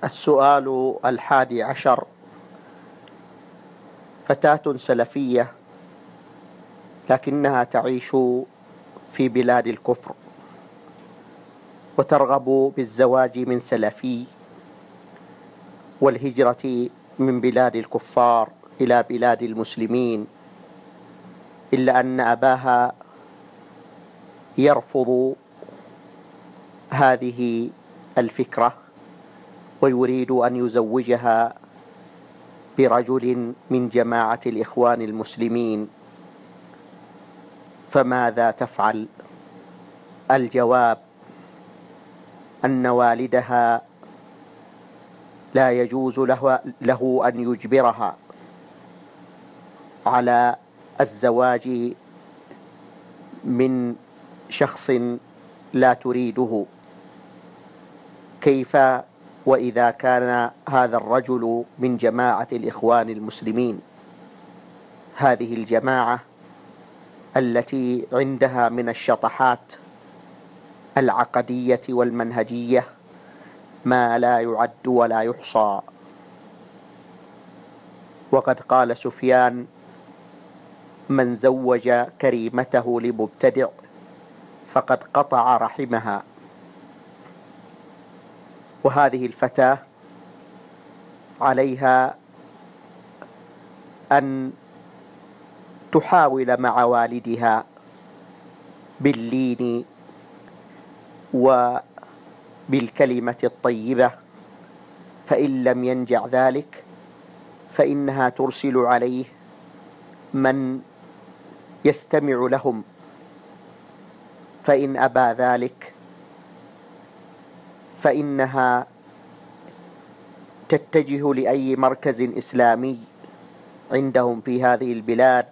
السؤال 11: فتاة سلفية لكنها تعيش في بلاد الكفر وترغب بالزواج من سلفي والهجرة من بلاد الكفار إلى بلاد المسلمين، إلا أن أباها يرفض هذه الفكرة ويريد أن يزوجها برجل من جماعة الإخوان المسلمين، فماذا تفعل؟ الجواب أن والدها لا يجوز له أن يجبرها على الزواج من شخص لا تريده. كيف وإذا كان هذا الرجل من جماعة الإخوان المسلمين، هذه الجماعة التي عندها من الشطحات العقدية والمنهجية ما لا يعد ولا يحصى. وقد قال سفيان: من زوج كريمته لمبتدع فقد قطع رحمها. وهذه الفتاة عليها أن تحاول مع والدها باللين وبالكلمة الطيبة، فإن لم ينجع ذلك فإنها ترسل عليه من يستمع لهم، فإن أبى ذلك فإنها تتجه لأي مركز إسلامي عندهم في هذه البلاد.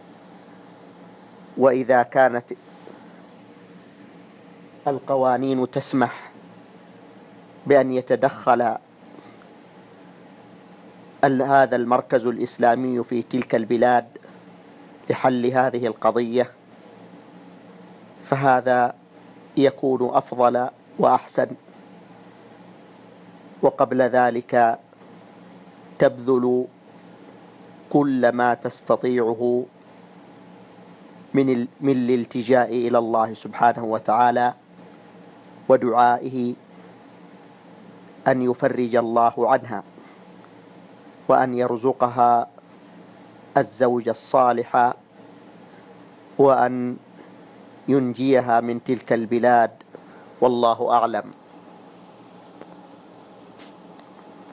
وإذا كانت القوانين تسمح بأن يتدخل هذا المركز الإسلامي في تلك البلاد لحل هذه القضية، فهذا يكون أفضل وأحسن. وقبل ذلك تبذل كل ما تستطيعه من الالتجاء إلى الله سبحانه وتعالى ودعائه أن يفرج الله عنها وأن يرزقها الزوج الصالح وأن ينجيها من تلك البلاد، والله أعلم.